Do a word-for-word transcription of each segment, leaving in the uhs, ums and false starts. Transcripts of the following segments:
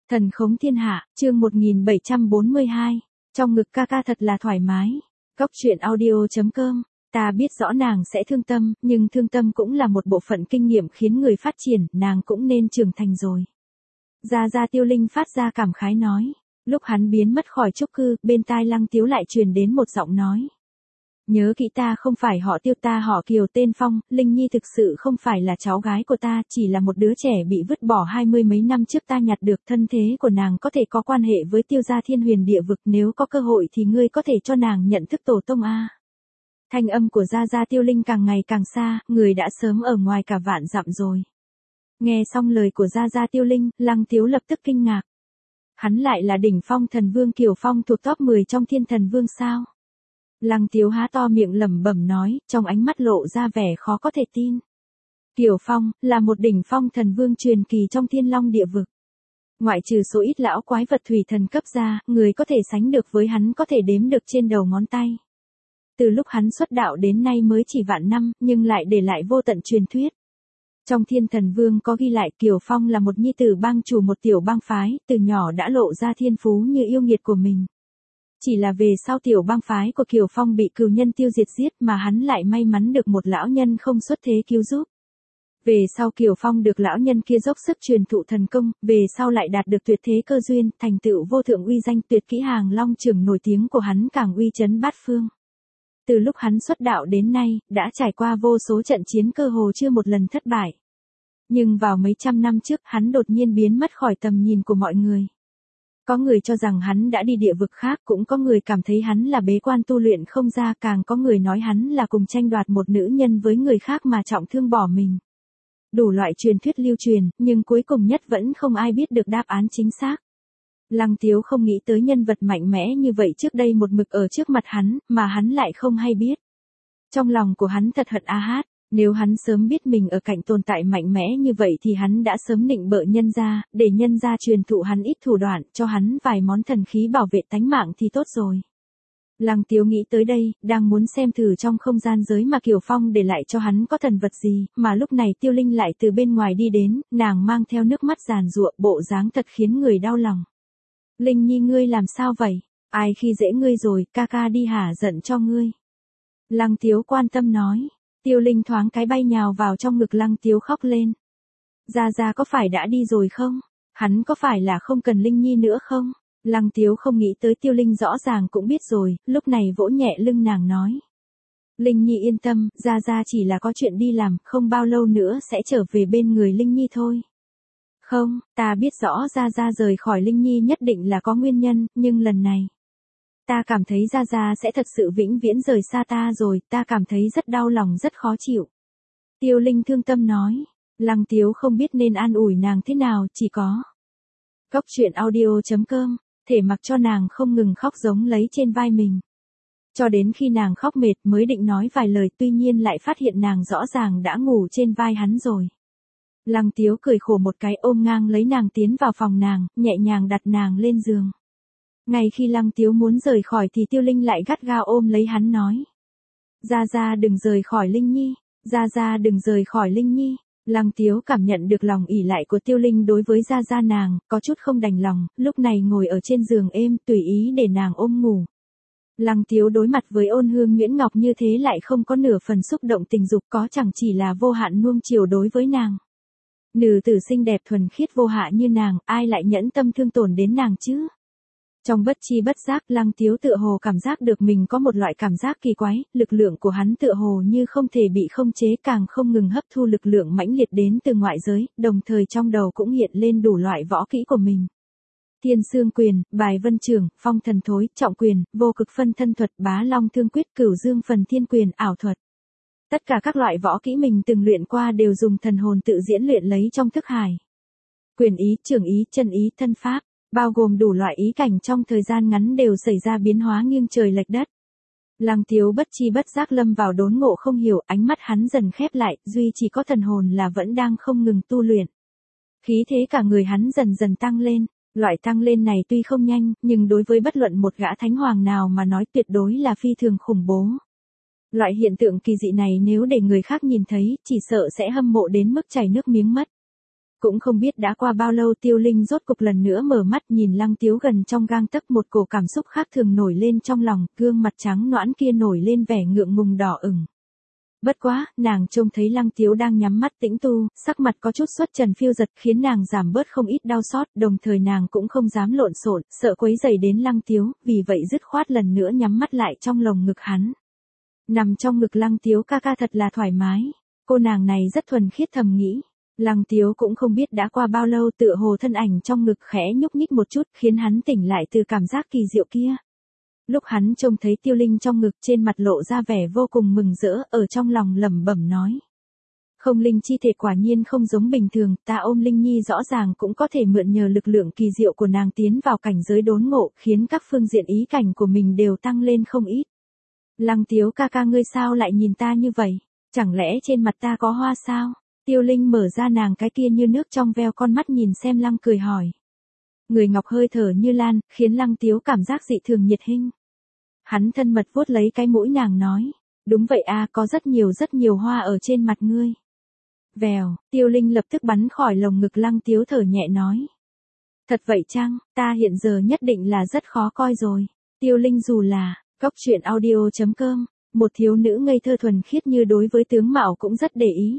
Thần khống thiên hạ, chương một nghìn bảy trăm bốn mươi hai. Trong ngực ca ca thật là thoải mái. Cóc truyện audio chấm com. Ta biết rõ nàng sẽ thương tâm, nhưng thương tâm cũng là một bộ phận kinh nghiệm khiến người phát triển, nàng cũng nên trưởng thành rồi. Gia Gia Tiêu Linh phát ra cảm khái nói. Lúc hắn biến mất khỏi trúc cư, bên tai Lăng Tiếu lại truyền đến một giọng nói. Nhớ kỹ ta không phải họ Tiêu, ta họ Kiều tên Phong, Linh Nhi thực sự không phải là cháu gái của ta, chỉ là một đứa trẻ bị vứt bỏ hai mươi mấy năm trước ta nhặt được. Thân thế của nàng có thể có quan hệ với Tiêu gia thiên huyền địa vực, nếu có cơ hội thì ngươi có thể cho nàng nhận thức tổ tông a. Thanh âm của Gia Gia Tiêu Linh càng ngày càng xa, người đã sớm ở ngoài cả vạn dặm rồi. Nghe xong lời của Gia Gia Tiêu Linh, Lăng Tiếu lập tức kinh ngạc. Hắn lại là đỉnh phong thần vương Kiều Phong thuộc top mười trong thiên thần vương sao? Lăng Tiếu há to miệng lẩm bẩm nói, trong ánh mắt lộ ra vẻ khó có thể tin. Kiều Phong, là một đỉnh phong thần vương truyền kỳ trong thiên long địa vực. Ngoại trừ số ít lão quái vật thủy thần cấp ra, người có thể sánh được với hắn có thể đếm được trên đầu ngón tay. Từ lúc hắn xuất đạo đến nay mới chỉ vạn năm, nhưng lại để lại vô tận truyền thuyết. Trong thiên thần vương có ghi lại Kiều Phong là một nhi tử bang chủ một tiểu bang phái, từ nhỏ đã lộ ra thiên phú như yêu nghiệt của mình. Chỉ là về sau tiểu bang phái của Kiều Phong bị cừu nhân tiêu diệt giết mà hắn lại may mắn được một lão nhân không xuất thế cứu giúp. Về sau Kiều Phong được lão nhân kia dốc sức truyền thụ thần công, về sau lại đạt được tuyệt thế cơ duyên, thành tựu vô thượng uy danh, tuyệt kỹ hàng long trường nổi tiếng của hắn càng uy chấn bát phương. Từ lúc hắn xuất đạo đến nay, đã trải qua vô số trận chiến cơ hồ chưa một lần thất bại. Nhưng vào mấy trăm năm trước hắn đột nhiên biến mất khỏi tầm nhìn của mọi người. Có người cho rằng hắn đã đi địa vực khác, cũng có người cảm thấy hắn là bế quan tu luyện không ra, càng có người nói hắn là cùng tranh đoạt một nữ nhân với người khác mà trọng thương bỏ mình. Đủ loại truyền thuyết lưu truyền, nhưng cuối cùng nhất vẫn không ai biết được đáp án chính xác. Lăng Tiếu không nghĩ tới nhân vật mạnh mẽ như vậy trước đây một mực ở trước mặt hắn, mà hắn lại không hay biết. Trong lòng của hắn thật hận a hát. Nếu hắn sớm biết mình ở cạnh tồn tại mạnh mẽ như vậy thì hắn đã sớm nịnh bợ nhân gia, để nhân gia truyền thụ hắn ít thủ đoạn, cho hắn vài món thần khí bảo vệ tánh mạng thì tốt rồi. Lăng Tiếu nghĩ tới đây, đang muốn xem thử trong không gian giới mà Kiều Phong để lại cho hắn có thần vật gì, mà lúc này Tiêu Linh lại từ bên ngoài đi đến, nàng mang theo nước mắt giàn giụa, bộ dáng thật khiến người đau lòng. Linh Nhi ngươi làm sao vậy? Ai khi dễ ngươi rồi, ca ca đi hả giận cho ngươi. Lăng Tiếu quan tâm nói. Tiêu Linh thoáng cái bay nhào vào trong ngực Lăng Tiếu khóc lên. Gia Gia có phải đã đi rồi không? Hắn có phải là không cần Linh Nhi nữa không? Lăng Tiếu không nghĩ tới Tiêu Linh rõ ràng cũng biết rồi, lúc này vỗ nhẹ lưng nàng nói. Linh Nhi yên tâm, Gia Gia chỉ là có chuyện đi làm, không bao lâu nữa sẽ trở về bên người Linh Nhi thôi. Không, ta biết rõ Gia Gia rời khỏi Linh Nhi nhất định là có nguyên nhân, nhưng lần này. Ta cảm thấy Gia Gia sẽ thật sự vĩnh viễn rời xa ta rồi, ta cảm thấy rất đau lòng rất khó chịu. Tiêu Linh thương tâm nói, Lăng Tiếu không biết nên an ủi nàng thế nào, chỉ có. Cóc truyện audio chấm com, thể mặc cho nàng không ngừng khóc giống lấy trên vai mình. Cho đến khi nàng khóc mệt mới định nói vài lời, tuy nhiên lại phát hiện nàng rõ ràng đã ngủ trên vai hắn rồi. Lăng Tiếu cười khổ một cái ôm ngang lấy nàng tiến vào phòng nàng, nhẹ nhàng đặt nàng lên giường. Ngay khi Lăng Tiếu muốn rời khỏi thì Tiêu Linh lại gắt gao ôm lấy hắn nói. Gia Gia đừng rời khỏi Linh Nhi, Gia Gia đừng rời khỏi Linh Nhi. Lăng Tiếu cảm nhận được lòng ỷ lại của Tiêu Linh đối với Gia Gia nàng, có chút không đành lòng, lúc này ngồi ở trên giường êm tùy ý để nàng ôm ngủ. Lăng Tiếu đối mặt với ôn hương nhuyễn ngọc như thế lại không có nửa phần xúc động tình dục, có chẳng chỉ là vô hạn nuông chiều đối với nàng. Nữ tử xinh đẹp thuần khiết vô hạ như nàng, ai lại nhẫn tâm thương tổn đến nàng chứ? Trong bất chi bất giác Lăng Tiếu tựa hồ cảm giác được mình có một loại cảm giác kỳ quái, lực lượng của hắn tựa hồ như không thể bị không chế, càng không ngừng hấp thu lực lượng mãnh liệt đến từ ngoại giới, đồng thời trong đầu cũng hiện lên đủ loại võ kỹ của mình. Thiên xương quyền, bài vân trường, phong thần thối, trọng quyền, vô cực phân thân thuật, bá long thương quyết, cửu dương phần thiên quyền, ảo thuật. Tất cả các loại võ kỹ mình từng luyện qua đều dùng thần hồn tự diễn luyện lấy trong thức hải. Quyền ý, trường ý, chân ý, thân pháp. Bao gồm đủ loại ý cảnh trong thời gian ngắn đều xảy ra biến hóa nghiêng trời lệch đất. Lăng Tiếu bất chi bất giác lâm vào đốn ngộ không hiểu, ánh mắt hắn dần khép lại, duy chỉ có thần hồn là vẫn đang không ngừng tu luyện. Khí thế cả người hắn dần dần tăng lên, loại tăng lên này tuy không nhanh, nhưng đối với bất luận một gã thánh hoàng nào mà nói tuyệt đối là phi thường khủng bố. Loại hiện tượng kỳ dị này nếu để người khác nhìn thấy, chỉ sợ sẽ hâm mộ đến mức chảy nước miếng mất. Cũng không biết đã qua bao lâu Tiêu Linh rốt cục lần nữa mở mắt nhìn Lăng Tiếu gần trong gang tấc, một cổ cảm xúc khác thường nổi lên trong lòng, gương mặt trắng nõn kia nổi lên vẻ ngượng ngùng đỏ ửng. Bất quá, nàng trông thấy Lăng Tiếu đang nhắm mắt tĩnh tu, sắc mặt có chút xuất trần phiêu giật khiến nàng giảm bớt không ít đau xót, đồng thời nàng cũng không dám lộn xộn, sợ quấy rầy đến Lăng Tiếu, vì vậy dứt khoát lần nữa nhắm mắt lại trong lồng ngực hắn. Nằm trong ngực Lăng Tiếu ca ca thật là thoải mái, cô nàng này rất thuần khiết thầm nghĩ. Lăng Tiếu cũng không biết đã qua bao lâu, tựa hồ thân ảnh trong ngực khẽ nhúc nhích một chút khiến hắn tỉnh lại từ cảm giác kỳ diệu kia. Lúc hắn trông thấy Tiêu Linh trong ngực, trên mặt lộ ra vẻ vô cùng mừng rỡ, ở trong lòng lẩm bẩm nói. Không, Linh chi thể quả nhiên không giống bình thường, ta ôm Linh Nhi rõ ràng cũng có thể mượn nhờ lực lượng kỳ diệu của nàng tiến vào cảnh giới đốn ngộ, khiến các phương diện ý cảnh của mình đều tăng lên không ít. Lăng Tiếu ca ca, ngươi sao lại nhìn ta như vậy? Chẳng lẽ trên mặt ta có hoa sao? Tiêu Linh mở ra nàng cái kia như nước trong veo con mắt nhìn xem Lăng cười hỏi. Người ngọc hơi thở như lan, khiến Lăng Tiếu cảm giác dị thường nhiệt hinh. Hắn thân mật vuốt lấy cái mũi nàng nói. Đúng vậy a, có rất nhiều rất nhiều hoa ở trên mặt ngươi. Vèo, Tiêu Linh lập tức bắn khỏi lồng ngực Lăng Tiếu thở nhẹ nói. Thật vậy chăng, ta hiện giờ nhất định là rất khó coi rồi. Tiêu Linh dù là, cốc truyện audio chấm com, một thiếu nữ ngây thơ thuần khiết như đối với tướng mạo cũng rất để ý.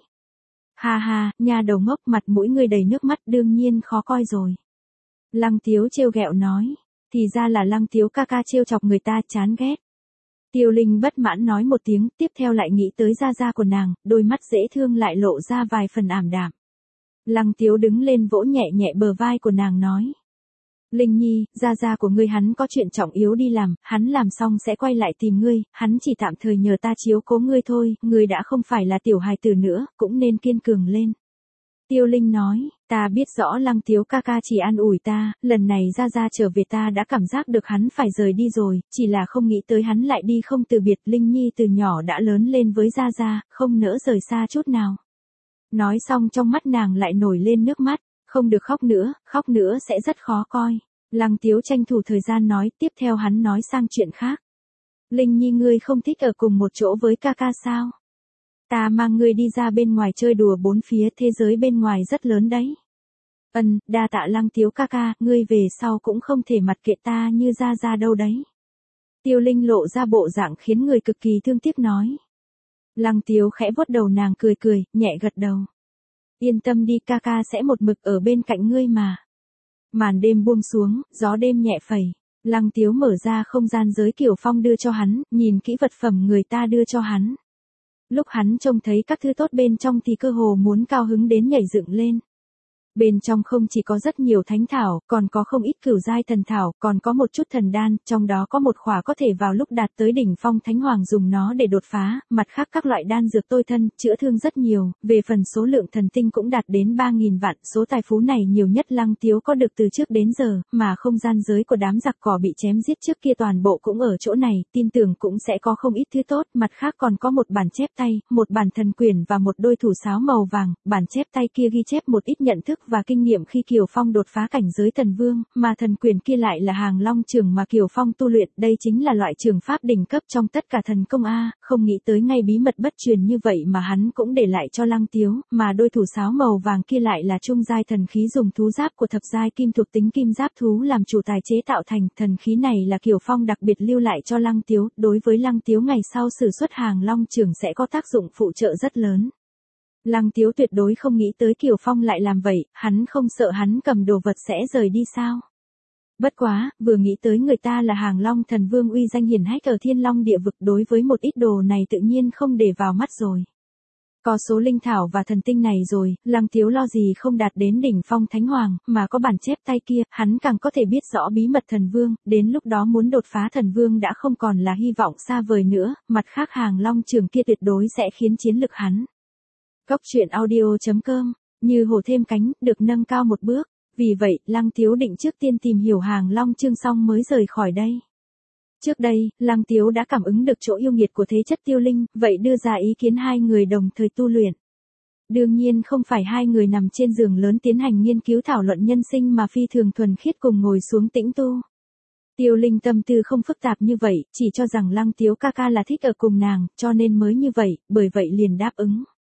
Ha ha, nha đầu ngốc, mặt mũi ngươi đầy nước mắt đương nhiên khó coi rồi. Lăng Tiếu trêu ghẹo nói, thì ra là Lăng Tiếu ca ca trêu chọc người ta, chán ghét. Tiêu Linh bất mãn nói một tiếng, tiếp theo lại nghĩ tới gia gia của nàng, đôi mắt dễ thương lại lộ ra vài phần ảm đạm. Lăng Tiếu đứng lên vỗ nhẹ nhẹ bờ vai của nàng nói. Linh Nhi, gia gia của ngươi hắn có chuyện trọng yếu đi làm, hắn làm xong sẽ quay lại tìm ngươi, hắn chỉ tạm thời nhờ ta chiếu cố ngươi thôi, ngươi đã không phải là tiểu hài tử nữa, cũng nên kiên cường lên. Tiêu Linh nói, ta biết rõ Lăng Tiếu ca ca chỉ an ủi ta, lần này gia gia trở về ta đã cảm giác được hắn phải rời đi rồi, chỉ là không nghĩ tới hắn lại đi không từ biệt. Linh Nhi từ nhỏ đã lớn lên với gia gia, không nỡ rời xa chút nào. Nói xong trong mắt nàng lại nổi lên nước mắt. Không được khóc nữa, khóc nữa sẽ rất khó coi. Lăng Tiếu tranh thủ thời gian nói, tiếp theo hắn nói sang chuyện khác. Linh Nhi, ngươi không thích ở cùng một chỗ với ca ca sao? Ta mang ngươi đi ra bên ngoài chơi đùa bốn phía, thế giới bên ngoài rất lớn đấy. Ân, đa tạ Lăng Tiếu ca ca, ngươi về sau cũng không thể mặc kệ ta như ra ra đâu đấy. Tiêu Linh lộ ra bộ dạng khiến người cực kỳ thương tiếc nói. Lăng Tiếu khẽ vuốt đầu nàng cười cười, nhẹ gật đầu. Yên tâm đi, ca ca sẽ một mực ở bên cạnh ngươi mà. Màn đêm buông xuống, gió đêm nhẹ phẩy. Lăng Tiếu mở ra không gian giới Kiều Phong đưa cho hắn, nhìn kỹ vật phẩm người ta đưa cho hắn. Lúc hắn trông thấy các thứ tốt bên trong thì cơ hồ muốn cao hứng đến nhảy dựng lên. Bên trong không chỉ có rất nhiều thánh thảo, còn có không ít cửu giai thần thảo, còn có một chút thần đan, trong đó có một khỏa có thể vào lúc đạt tới đỉnh phong thánh hoàng dùng nó để đột phá, mặt khác các loại đan dược tôi thân, chữa thương rất nhiều, về phần số lượng thần tinh cũng đạt đến ba nghìn vạn, số tài phú này nhiều nhất Lăng Tiếu có được từ trước đến giờ, mà không gian giới của đám giặc cỏ bị chém giết trước kia toàn bộ cũng ở chỗ này, tin tưởng cũng sẽ có không ít thứ tốt, mặt khác còn có một bản chép tay, một bản thần quyển và một đôi thủ sáo màu vàng, bản chép tay kia ghi chép một ít nhận thức và kinh nghiệm khi Kiều Phong đột phá cảnh giới thần vương, mà thần quyền kia lại là hàng long trường mà Kiều Phong tu luyện, đây chính là loại trường pháp đỉnh cấp trong tất cả thần công a, không nghĩ tới ngay bí mật bất truyền như vậy mà hắn cũng để lại cho Lăng Tiếu, mà đôi thủ sáo màu vàng kia lại là trung giai thần khí dùng thú giáp của thập giai kim thuộc tính kim giáp thú làm chủ tài chế tạo thành, thần khí này là Kiều Phong đặc biệt lưu lại cho Lăng Tiếu, đối với Lăng Tiếu ngày sau sử xuất hàng long trường sẽ có tác dụng phụ trợ rất lớn. Lăng Tiếu tuyệt đối không nghĩ tới Kiều Phong lại làm vậy, hắn không sợ hắn cầm đồ vật sẽ rời đi sao? Bất quá, vừa nghĩ tới người ta là hàng long thần vương uy danh hiển hách ở thiên long địa vực, đối với một ít đồ này tự nhiên không để vào mắt rồi. Có số linh thảo và thần tinh này rồi, Lăng Tiếu lo gì không đạt đến đỉnh phong thánh hoàng, mà có bản chép tay kia, hắn càng có thể biết rõ bí mật thần vương, đến lúc đó muốn đột phá thần vương đã không còn là hy vọng xa vời nữa, mặt khác hàng long trường kia tuyệt đối sẽ khiến chiến lực hắn. Cốc truyện audio chấm com, như hổ thêm cánh, được nâng cao một bước, vì vậy, Lăng Tiếu định trước tiên tìm hiểu hàng long chương xong mới rời khỏi đây. Trước đây, Lăng Tiếu đã cảm ứng được chỗ yêu nghiệt của thế chất Tiêu Linh, vậy đưa ra ý kiến hai người đồng thời tu luyện. Đương nhiên không phải hai người nằm trên giường lớn tiến hành nghiên cứu thảo luận nhân sinh mà phi thường thuần khiết cùng ngồi xuống tĩnh tu. Tiêu Linh tâm tư không phức tạp như vậy, chỉ cho rằng Lăng Tiếu ca ca là thích ở cùng nàng, cho nên mới như vậy, bởi vậy liền đáp ứng.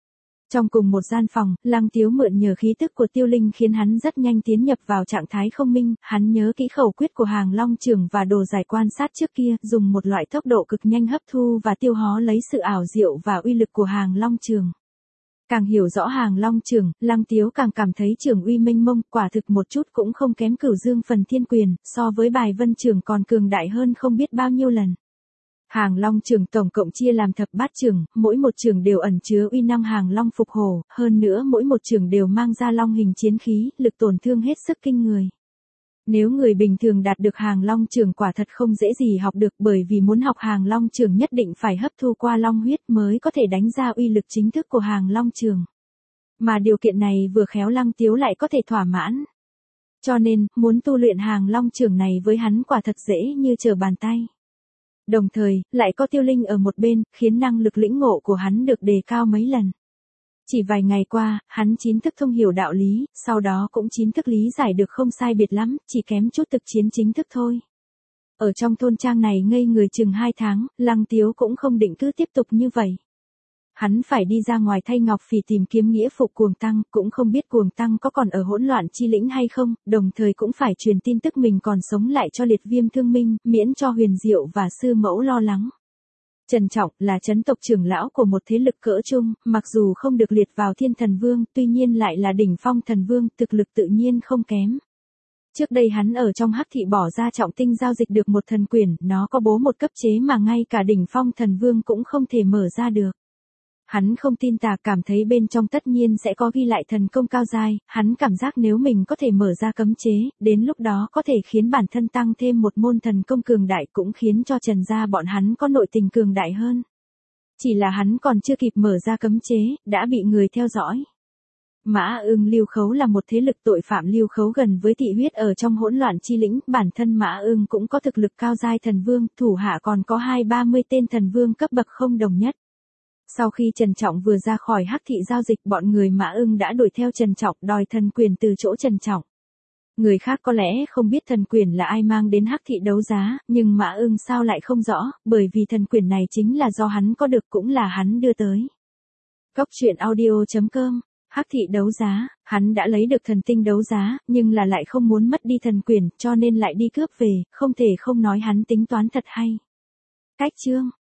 Trong cùng một gian phòng, Lăng Tiếu mượn nhờ khí tức của Tiêu Linh khiến hắn rất nhanh tiến nhập vào trạng thái không minh, hắn nhớ kỹ khẩu quyết của Hàng Long Trường và đồ giải quan sát trước kia, dùng một loại tốc độ cực nhanh hấp thu và tiêu hóa lấy sự ảo diệu và uy lực của Hàng Long Trường. Càng hiểu rõ Hàng Long Trường, Lăng Tiếu càng cảm thấy trường uy mênh mông, quả thực một chút cũng không kém Cửu Dương Phần Thiên Quyền, so với Bài Vân Trường còn cường đại hơn không biết bao nhiêu lần. Hàng Long Trường tổng cộng chia làm thập bát trường, mỗi một trường đều ẩn chứa uy năng Hàng Long phục hổ, hơn nữa mỗi một trường đều mang ra long hình chiến khí, lực tổn thương hết sức kinh người. Nếu người bình thường đạt được Hàng Long Trường quả thật không dễ gì học được, bởi vì muốn học Hàng Long Trường nhất định phải hấp thu qua long huyết mới có thể đánh ra uy lực chính thức của Hàng Long Trường. Mà điều kiện này vừa khéo Lăng Tiếu lại có thể thỏa mãn. Cho nên, muốn tu luyện Hàng Long Trường này với hắn quả thật dễ như trở bàn tay. Đồng thời, lại có Tiêu Linh ở một bên, khiến năng lực lĩnh ngộ của hắn được đề cao mấy lần. Chỉ vài ngày qua, hắn chính thức thông hiểu đạo lý, sau đó cũng chính thức lý giải được không sai biệt lắm, chỉ kém chút thực chiến chính thức thôi. Ở trong thôn trang này ngây người chừng hai tháng, Lăng Tiếu cũng không định cứ tiếp tục như vậy. Hắn phải đi ra ngoài thay Ngọc Phỉ tìm kiếm nghĩa phụ Cuồng Tăng, cũng không biết Cuồng Tăng có còn ở hỗn loạn chi lĩnh hay không, đồng thời cũng phải truyền tin tức mình còn sống lại cho Liệt Viêm Thương Minh, miễn cho Huyền Diệu và Sư Mẫu lo lắng. Trần Trọng là chấn tộc trưởng lão của một thế lực cỡ trung, mặc dù không được liệt vào Thiên Thần Vương, tuy nhiên lại là đỉnh phong thần vương, thực lực tự nhiên không kém. Trước đây hắn ở trong Hắc thị bỏ ra trọng tinh giao dịch được một thần quyền, nó có bố một cấp chế mà ngay cả đỉnh phong thần vương cũng không thể mở ra được. Hắn không tin tà, cảm thấy bên trong tất nhiên sẽ có ghi lại thần công cao giai, hắn cảm giác nếu mình có thể mở ra cấm chế, đến lúc đó có thể khiến bản thân tăng thêm một môn thần công cường đại, cũng khiến cho Trần gia bọn hắn có nội tình cường đại hơn. Chỉ là hắn còn chưa kịp mở ra cấm chế, đã bị người theo dõi. Mã Ưng Lưu Khấu là một thế lực tội phạm lưu khấu gần với thị huyết ở trong hỗn loạn chi lĩnh, bản thân Mã Ưng cũng có thực lực cao giai thần vương, thủ hạ còn có hai ba mươi tên thần vương cấp bậc không đồng nhất. Sau khi Trần Trọng vừa ra khỏi Hắc thị giao dịch, bọn người Mã Ưng đã đuổi theo Trần Trọng đòi thần quyền từ chỗ Trần Trọng. Người khác có lẽ không biết thần quyền là ai mang đến Hắc thị đấu giá, nhưng Mã Ưng sao lại không rõ, bởi vì thần quyền này chính là do hắn có được, cũng là hắn đưa tới. Cốc truyện audio chấm com. Hắc thị đấu giá, hắn đã lấy được thần tinh đấu giá, nhưng là lại không muốn mất đi thần quyền, cho nên lại đi cướp về, không thể không nói hắn tính toán thật hay. Cách chương